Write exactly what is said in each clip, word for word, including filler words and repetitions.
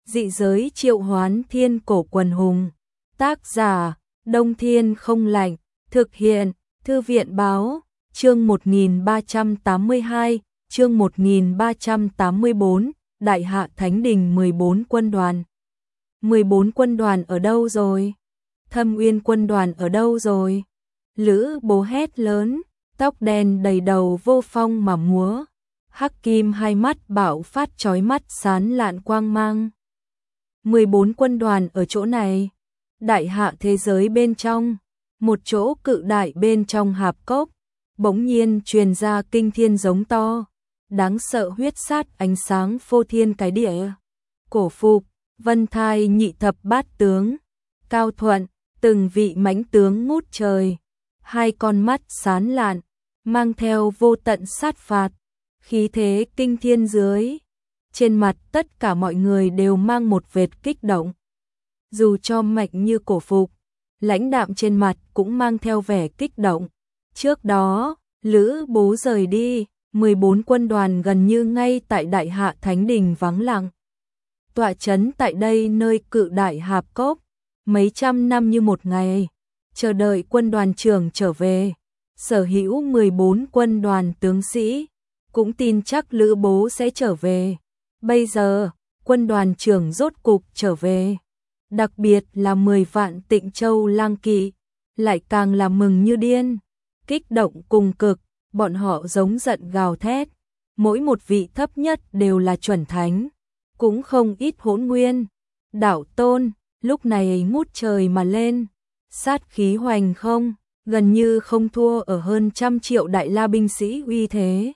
Dị giới triệu hoán thiên cổ quần hùng. Tác giả, Đông Thiên Không Lạnh. Thực hiện, Thư viện Báo. Chương một nghìn ba trăm tám mươi hai, chương một nghìn ba trăm tám mươi bốn, Đại Hạ Thánh Đình mười bốn quân đoàn. mười bốn quân đoàn ở đâu rồi? Thâm Uyên quân đoàn ở đâu rồi? Lữ Bố hét lớn, tóc đen đầy đầu vô phong mà múa. Hắc kim hai mắt bạo phát chói mắt sáng lạn quang mang. mười bốn quân đoàn ở chỗ này. Đại hạ thế giới bên trong, một chỗ cự đại bên trong hạp cốc, bỗng nhiên truyền ra kinh thiên giống to, đáng sợ huyết sát ánh sáng phô thiên cái địa. Cổ Phục, Vân Thai nhị thập bát tướng, Cao Thuận, từng vị mãnh tướng ngút trời, hai con mắt sáng lạn, mang theo vô tận sát phạt, khí thế kinh thiên dưới. Trên mặt tất cả mọi người đều mang một vệt kích động. Dù cho mạnh như Cổ Phục, lãnh đạm trên mặt cũng mang theo vẻ kích động. Trước đó, Lữ Bố rời đi, mười bốn quân đoàn gần như ngay tại Đại Hạ Thánh Đình vắng lặng. Tọa trấn tại đây nơi cự đại hạp cốc, mấy trăm năm như một ngày, chờ đợi quân đoàn trưởng trở về. Sở hữu mười bốn quân đoàn tướng sĩ, cũng tin chắc Lữ Bố sẽ trở về. Bây giờ, quân đoàn trưởng rốt cục trở về. Đặc biệt là mười vạn Tịnh Châu lang kỵ, lại càng là mừng như điên. Kích động cùng cực, bọn họ giống giận gào thét. Mỗi một vị thấp nhất đều là chuẩn thánh, cũng không ít hỗn nguyên. Đạo tôn, lúc này ngút trời mà lên. Sát khí hoành không, gần như không thua ở hơn trăm triệu đại la binh sĩ uy thế.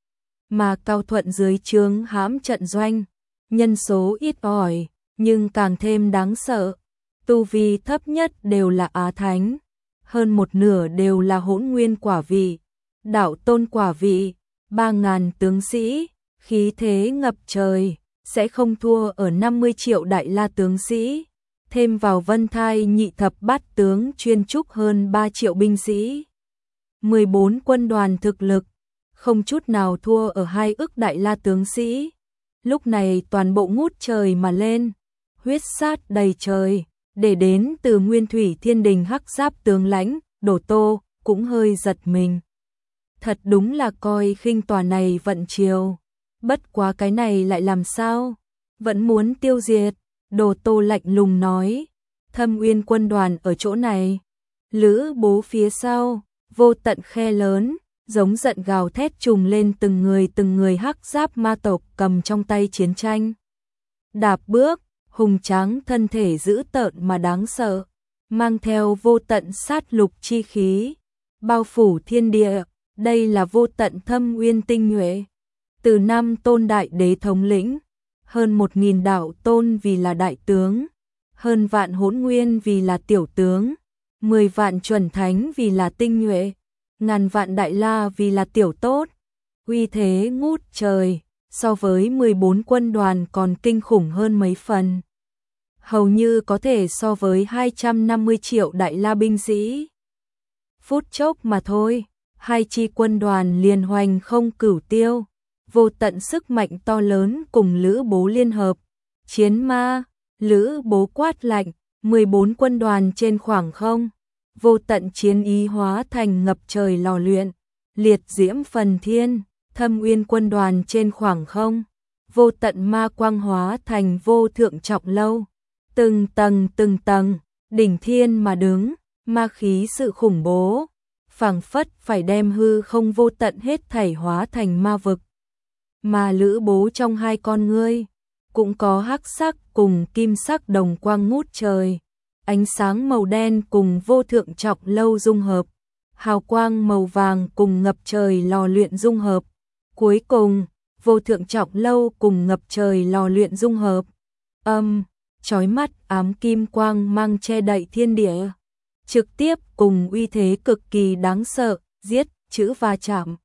Mà Cao Thuận dưới trướng hãm trận doanh, nhân số ít ỏi, nhưng càng thêm đáng sợ. Tu vi thấp nhất đều là Á Thánh, hơn một nửa đều là hỗn nguyên quả vị, đạo tôn quả vị, ba ngàn tướng sĩ, khí thế ngập trời, sẽ không thua ở năm mươi triệu đại la tướng sĩ. Thêm vào Vân Thai nhị thập bát tướng chuyên trúc hơn ba triệu binh sĩ. mười bốn quân đoàn thực lực, không chút nào thua ở hai ức đại la tướng sĩ. Lúc này toàn bộ ngút trời mà lên, huyết sát đầy trời, để đến từ Nguyên Thủy Thiên Đình hắc giáp tướng lãnh, Đổ Tô, cũng hơi giật mình. Thật đúng là coi khinh tòa này vận triều. Bất quá cái này lại làm sao? Vẫn muốn tiêu diệt. Đồ Tô lạnh lùng nói, Thâm Uyên quân đoàn ở chỗ này. Lữ Bố phía sau, vô tận khe lớn, giống giận gào thét trùng lên từng người từng người hắc giáp ma tộc cầm trong tay chiến tranh. Đạp bước, hùng tráng thân thể dữ tợn mà đáng sợ, mang theo vô tận sát lục chi khí, bao phủ thiên địa. Đây là vô tận Thâm Uyên tinh nhuệ, từ năm tôn đại đế thống lĩnh, hơn một nghìn đạo tôn vì là đại tướng, hơn vạn hỗn nguyên vì là tiểu tướng, mười vạn chuẩn thánh vì là tinh nhuệ, ngàn vạn đại la vì là tiểu tốt. Uy thế ngút trời, so với mười bốn quân đoàn còn kinh khủng hơn mấy phần. Hầu như có thể so với hai trăm năm mươi triệu đại la binh sĩ. Phút chốc mà thôi, hai chi quân đoàn liền hoành không cửu tiêu. Vô tận sức mạnh to lớn cùng Lữ Bố liên hợp. Chiến ma, Lữ Bố quát lạnh, mười bốn quân đoàn trên khoảng không. Vô tận chiến ý hóa thành ngập trời lò luyện, liệt diễm phần thiên. Thâm Uyên quân đoàn trên khoảng không. Vô tận ma quang hóa thành vô thượng trọng lâu. Từng tầng từng tầng, đỉnh thiên mà đứng, ma khí sự khủng bố. Phảng phất phải đem hư không vô tận hết thảy hóa thành ma vực. Mà Lữ Bố trong hai con ngươi cũng có hắc sắc cùng kim sắc đồng quang ngút trời, ánh sáng màu đen cùng vô thượng trọng lâu dung hợp, hào quang màu vàng cùng ngập trời lò luyện dung hợp, cuối cùng vô thượng trọng lâu cùng ngập trời lò luyện dung hợp. Âm, chói mắt ám kim quang mang che đậy thiên địa, trực tiếp cùng uy thế cực kỳ đáng sợ, giết chữ va chạm.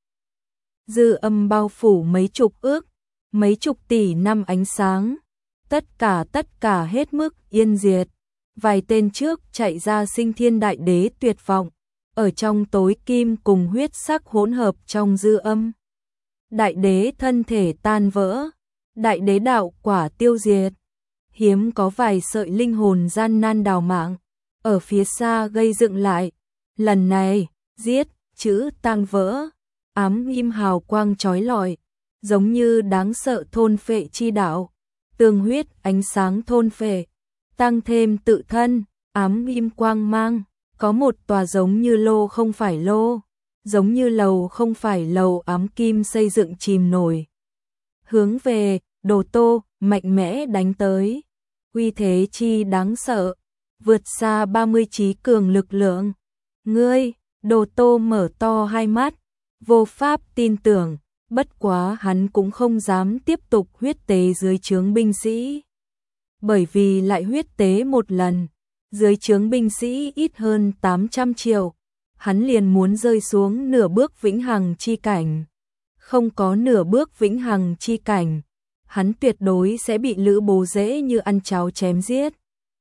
Dư âm bao phủ mấy chục ước, mấy chục tỷ năm ánh sáng, tất cả tất cả hết mức yên diệt. Vài tên trước chạy ra sinh thiên đại đế tuyệt vọng, ở trong tối kim cùng huyết sắc hỗn hợp trong dư âm. Đại đế thân thể tan vỡ, đại đế đạo quả tiêu diệt. hiếm có vài sợi linh hồn gian nan đào mạng, ở phía xa gây dựng lại. Lần này, giết, chữ tang vỡ, ám im hào quang chói lọi, giống như đáng sợ thôn phệ chi đạo, tường huyết ánh sáng thôn phệ, tăng thêm tự thân, ám im quang mang, có một tòa giống như lô không phải lô, giống như lầu không phải lầu ám kim xây dựng chìm nổi. Hướng về, Đồ Tô, mạnh mẽ đánh tới, uy thế chi đáng sợ, vượt xa ba mươi trí cường lực lượng. Ngươi, Đồ Tô mở to hai mắt, vô pháp tin tưởng, bất quá hắn cũng không dám tiếp tục huyết tế dưới trướng binh sĩ. Bởi vì lại huyết tế một lần, dưới trướng binh sĩ ít hơn tám trăm triệu, hắn liền muốn rơi xuống nửa bước vĩnh hằng chi cảnh. Không có nửa bước vĩnh hằng chi cảnh, hắn tuyệt đối sẽ bị Lữ Bố dễ như ăn cháo chém giết.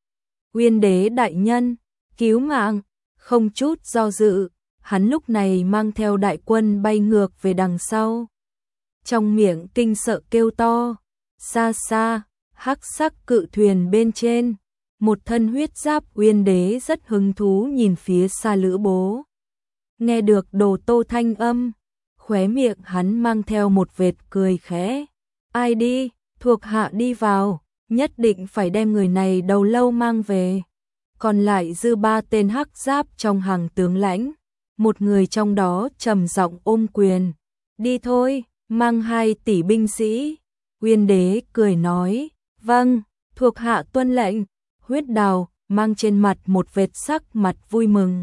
Uyên đế đại nhân, cứu mạng, không chút do dự, hắn lúc này mang theo đại quân bay ngược về đằng sau. Trong miệng kinh sợ kêu to, xa xa, hắc sắc cự thuyền bên trên, một thân huyết giáp Uyên đế rất hứng thú nhìn phía xa Lữ Bố. Nghe được Đồ Tô thanh âm, khóe miệng hắn mang theo một vệt cười khẽ. Ai đi, thuộc hạ đi vào, nhất định phải đem người này đầu lâu mang về. Còn lại dư ba tên hắc giáp trong hàng tướng lãnh, một người trong đó trầm giọng ôm quyền. Đi thôi, mang hai tỷ binh sĩ. Uyên đế cười nói, vâng, thuộc hạ tuân lệnh. Huyết Đào mang trên mặt một vệt sắc mặt vui mừng.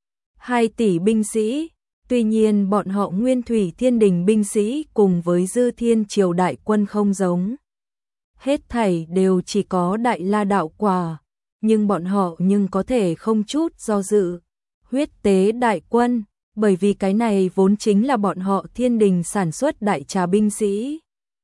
Hai tỷ binh sĩ, tuy nhiên bọn họ Nguyên Thủy Thiên Đình binh sĩ cùng với Dư Thiên Triều đại quân không giống. Hết thảy đều chỉ có đại la đạo quả, nhưng bọn họ nhưng có thể không chút do dự. Huyết tế đại quân, bởi vì cái này vốn chính là bọn họ Thiên Đình sản xuất đại trà binh sĩ.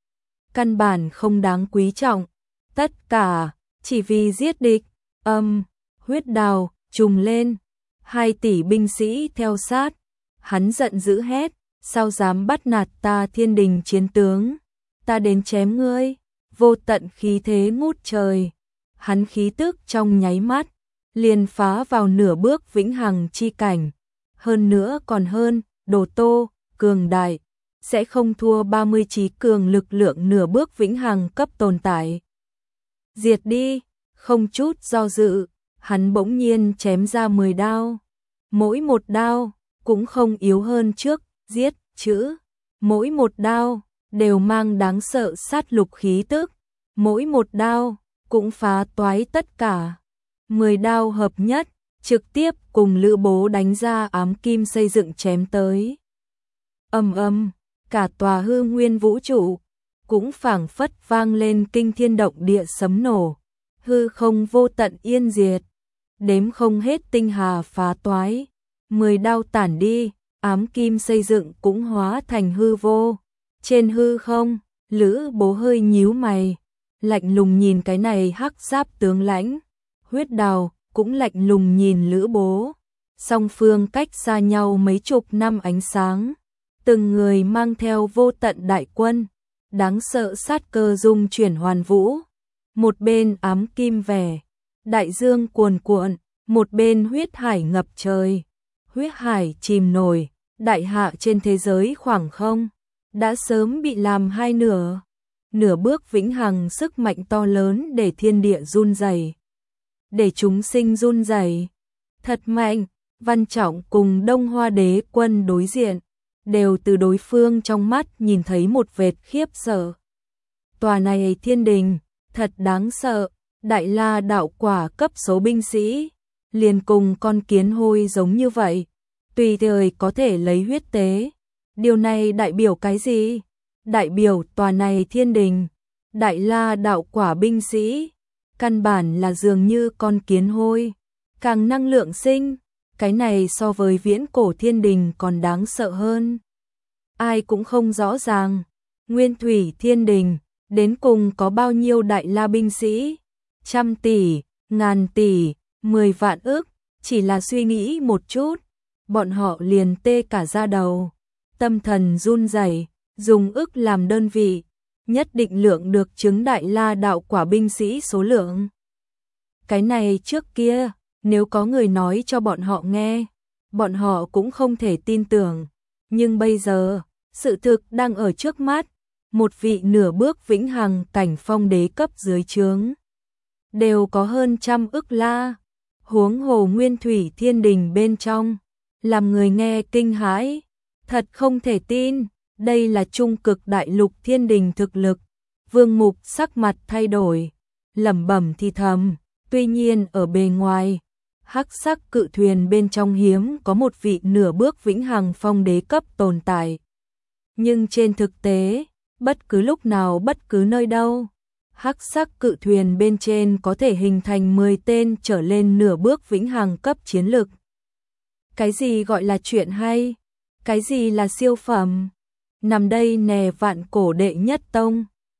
Căn bản không đáng quý trọng, tất cả chỉ vì giết địch. Âm, Huyết Đào trùng lên, hai tỷ binh sĩ theo sát. Hắn giận dữ hét, sao dám bắt nạt ta Thiên Đình chiến tướng, ta đến chém ngươi. Vô tận khí thế ngút trời, hắn khí tức trong nháy mắt liền phá vào nửa bước vĩnh hằng chi cảnh, hơn nữa còn hơn. Đồ Tô cường đại, sẽ không thua ba mươi trí cường lực lượng nửa bước vĩnh hằng cấp tồn tại. Diệt đi, không chút do dự, hắn bỗng nhiên chém ra mười đao, mỗi một đao cũng không yếu hơn trước, giết chữ, mỗi một đao đều mang đáng sợ sát lục khí tức, mỗi một đao cũng phá toái tất cả. Mười đao hợp nhất, trực tiếp cùng Lữ Bố đánh ra ám kim xây dựng chém tới. Ầm ầm, cả tòa hư nguyên vũ trụ cũng phảng phất vang lên kinh thiên động địa sấm nổ, hư không vô tận yên diệt, đếm không hết tinh hà phá toái. Mười đao tản đi, ám kim xây dựng cũng hóa thành hư vô. Trên hư không, Lữ Bố hơi nhíu mày, lạnh lùng nhìn cái này hắc giáp tướng lãnh. Huyết Đào cũng lạnh lùng nhìn Lữ Bố. Song phương cách xa nhau mấy chục năm ánh sáng, từng người mang theo vô tận đại quân, đáng sợ sát cơ dung chuyển hoàn vũ. Một bên ám kim vẻ, đại dương cuồn cuộn, một bên huyết hải ngập trời. Huyết hải chìm nổi, đại hạ trên thế giới khoảng không, đã sớm bị làm hai nửa. Nửa bước vĩnh hằng sức mạnh to lớn để thiên địa run rẩy, để chúng sinh run rẩy. Thật mạnh, Văn Trọng cùng Đông Hoa Đế quân đối diện, đều từ đối phương trong mắt nhìn thấy một vệt khiếp sợ. Tòa này Thiên Đình, thật đáng sợ, đại la đạo quả cấp số binh sĩ, liền cùng con kiến hôi giống như vậy, tùy thời có thể lấy huyết tế. Điều này đại biểu cái gì? Đại biểu tòa này Thiên Đình, đại la đạo quả binh sĩ, căn bản là dường như con kiến hôi, càng năng lượng sinh, cái này so với viễn cổ Thiên Đình còn đáng sợ hơn. Ai cũng không rõ ràng, Nguyên Thủy Thiên Đình đến cùng có bao nhiêu đại la binh sĩ, trăm tỷ, ngàn tỷ, mười vạn ức, chỉ là suy nghĩ một chút, bọn họ liền tê cả da đầu, tâm thần run rẩy, dùng ức làm đơn vị, nhất định lượng được chứng đại la đạo quả binh sĩ số lượng. Cái này trước kia, nếu có người nói cho bọn họ nghe, bọn họ cũng không thể tin tưởng. Nhưng bây giờ, sự thực đang ở trước mắt, một vị nửa bước vĩnh hằng cảnh phong đế cấp dưới trướng. Đều có hơn trăm ức la, huống hồ nguyên thủy thiên đình bên trong, làm người nghe kinh hãi, thật không thể tin, đây là trung cực đại lục thiên đình thực lực. Vương Mục sắc mặt thay đổi, lẩm bẩm thì thầm, tuy nhiên ở bề ngoài, hắc sắc cự thuyền bên trong hiếm có một vị nửa bước vĩnh hằng phong đế cấp tồn tại. Nhưng trên thực tế, bất cứ lúc nào bất cứ nơi đâu, hắc sắc cự thuyền bên trên có thể hình thành mười tên trở lên nửa bước vĩnh hằng cấp chiến lực. Cái gì gọi là chuyện hay? Cái gì là siêu phẩm? Nằm đây nè vạn cổ đệ nhất tông.